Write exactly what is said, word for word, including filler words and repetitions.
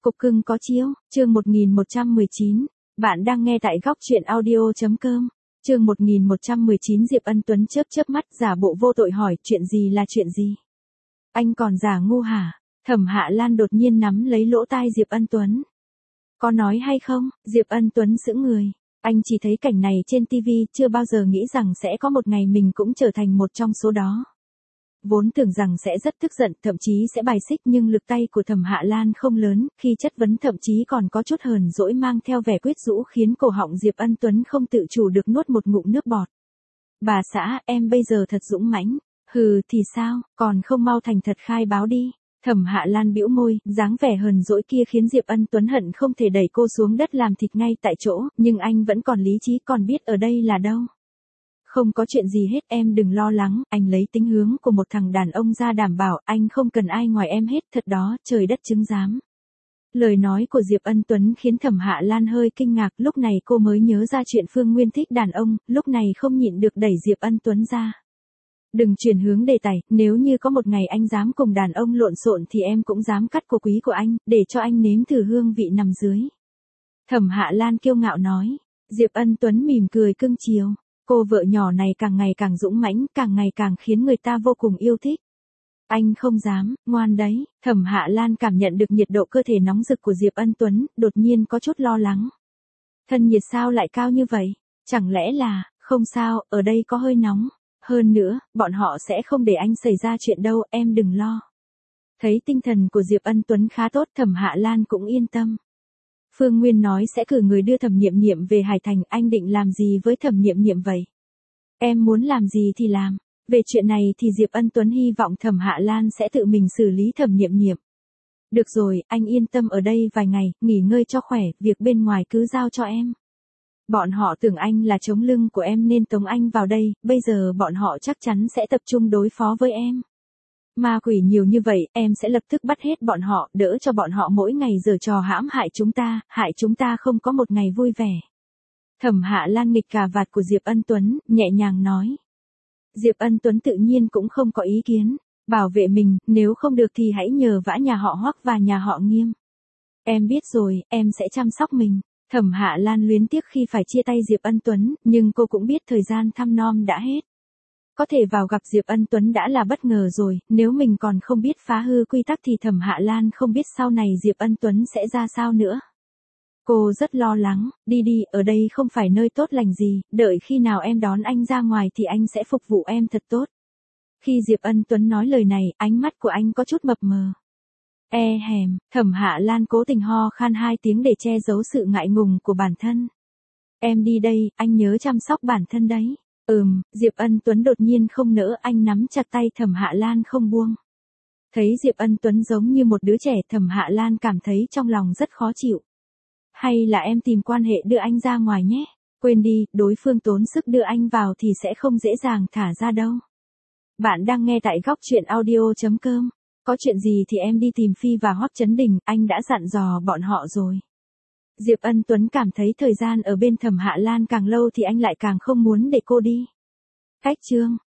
Cục cưng có chiếu, chương một nghìn một trăm mười chín. Bạn đang nghe tại góc truyện audio.com. Chương một nghìn một trăm mười chín. Diệp Ân Tuấn chớp chớp mắt giả bộ vô tội hỏi chuyện gì là chuyện gì. Anh còn giả ngu hả? Thẩm Hạ Lan đột nhiên nắm lấy lỗ tai Diệp Ân Tuấn. Có nói hay không? Diệp Ân Tuấn sững người. Anh chỉ thấy cảnh này trên ti vi, chưa bao giờ nghĩ rằng sẽ có một ngày mình cũng trở thành một trong số đó. Vốn tưởng rằng sẽ rất tức giận, thậm chí sẽ bài xích, nhưng lực tay của Thẩm Hạ Lan không lớn, khi chất vấn thậm chí còn có chút hờn dỗi mang theo vẻ quyết rũ khiến cổ họng Diệp Ân Tuấn không tự chủ được nuốt một ngụm nước bọt. Bà xã, em bây giờ thật dũng mãnh. Hừ thì sao, còn không mau thành thật khai báo đi. Thẩm Hạ Lan bĩu môi, dáng vẻ hờn dỗi kia khiến Diệp Ân Tuấn hận không thể đẩy cô xuống đất làm thịt ngay tại chỗ, nhưng anh vẫn còn lý trí, còn biết ở đây là đâu. Không có chuyện gì hết, em đừng lo lắng, anh lấy tính hướng của một thằng đàn ông ra đảm bảo, anh không cần ai ngoài em hết, thật đó, trời đất chứng giám. Lời nói của Diệp Ân Tuấn khiến Thẩm Hạ Lan hơi kinh ngạc, lúc này cô mới nhớ ra chuyện Phương Nguyên thích đàn ông, lúc này không nhịn được đẩy Diệp Ân Tuấn ra. Đừng chuyển hướng đề tài, nếu như có một ngày anh dám cùng đàn ông lộn xộn thì em cũng dám cắt cổ quý của anh, để cho anh nếm thử hương vị nằm dưới. Thẩm Hạ Lan kiêu ngạo nói. Diệp Ân Tuấn mỉm cười cưng chiều. Cô vợ nhỏ này càng ngày càng dũng mãnh, càng ngày càng khiến người ta vô cùng yêu thích. Anh không dám, ngoan đấy. Thẩm Hạ Lan cảm nhận được nhiệt độ cơ thể nóng rực của Diệp Ân Tuấn, đột nhiên có chút lo lắng. Thân nhiệt sao lại cao như vậy? Chẳng lẽ là, không sao, ở đây có hơi nóng. Hơn nữa, bọn họ sẽ không để anh xảy ra chuyện đâu, em đừng lo. Thấy tinh thần của Diệp Ân Tuấn khá tốt, Thẩm Hạ Lan cũng yên tâm. Phương Nguyên nói sẽ cử người đưa Thẩm Niệm Niệm về Hải Thành, anh định làm gì với Thẩm Niệm Niệm vậy? Em muốn làm gì thì làm. Về chuyện này thì Diệp Ân Tuấn hy vọng Thẩm Hạ Lan sẽ tự mình xử lý Thẩm Niệm Niệm. Được rồi, anh yên tâm ở đây vài ngày, nghỉ ngơi cho khỏe, việc bên ngoài cứ giao cho em. Bọn họ tưởng anh là chống lưng của em nên tống anh vào đây, bây giờ bọn họ chắc chắn sẽ tập trung đối phó với em. Ma quỷ nhiều như vậy, em sẽ lập tức bắt hết bọn họ, đỡ cho bọn họ mỗi ngày giở trò hãm hại chúng ta, hại chúng ta không có một ngày vui vẻ. Thẩm Hạ Lan nghịch cà vạt của Diệp Ân Tuấn, nhẹ nhàng nói. Diệp Ân Tuấn tự nhiên cũng không có ý kiến, bảo vệ mình, nếu không được thì hãy nhờ vả nhà họ Hoắc và nhà họ Nghiêm. Em biết rồi, em sẽ chăm sóc mình. Thẩm Hạ Lan luyến tiếc khi phải chia tay Diệp Ân Tuấn, nhưng cô cũng biết thời gian thăm nom đã hết. Có thể vào gặp Diệp Ân Tuấn đã là bất ngờ rồi, nếu mình còn không biết phá hư quy tắc thì Thẩm Hạ Lan không biết sau này Diệp Ân Tuấn sẽ ra sao nữa. Cô rất lo lắng, đi đi, ở đây không phải nơi tốt lành gì, đợi khi nào em đón anh ra ngoài thì anh sẽ phục vụ em thật tốt. Khi Diệp Ân Tuấn nói lời này, ánh mắt của anh có chút mập mờ. E hèm, Thẩm Hạ Lan cố tình ho khan hai tiếng để che giấu sự ngại ngùng của bản thân. Em đi đây, anh nhớ chăm sóc bản thân đấy. Ừm, Diệp Ân Tuấn đột nhiên không nỡ, anh nắm chặt tay Thẩm Hạ Lan không buông. Thấy Diệp Ân Tuấn giống như một đứa trẻ, Thẩm Hạ Lan cảm thấy trong lòng rất khó chịu. Hay là em tìm quan hệ đưa anh ra ngoài nhé. Quên đi, đối phương tốn sức đưa anh vào thì sẽ không dễ dàng thả ra đâu. Bạn đang nghe tại góc truyện audio.com. Có chuyện gì thì em đi tìm Phi và Hoắc Chấn Đình, anh đã dặn dò bọn họ rồi. Diệp Ân Tuấn cảm thấy thời gian ở bên Thẩm Hạ Lan càng lâu thì anh lại càng không muốn để cô đi. Cách chương.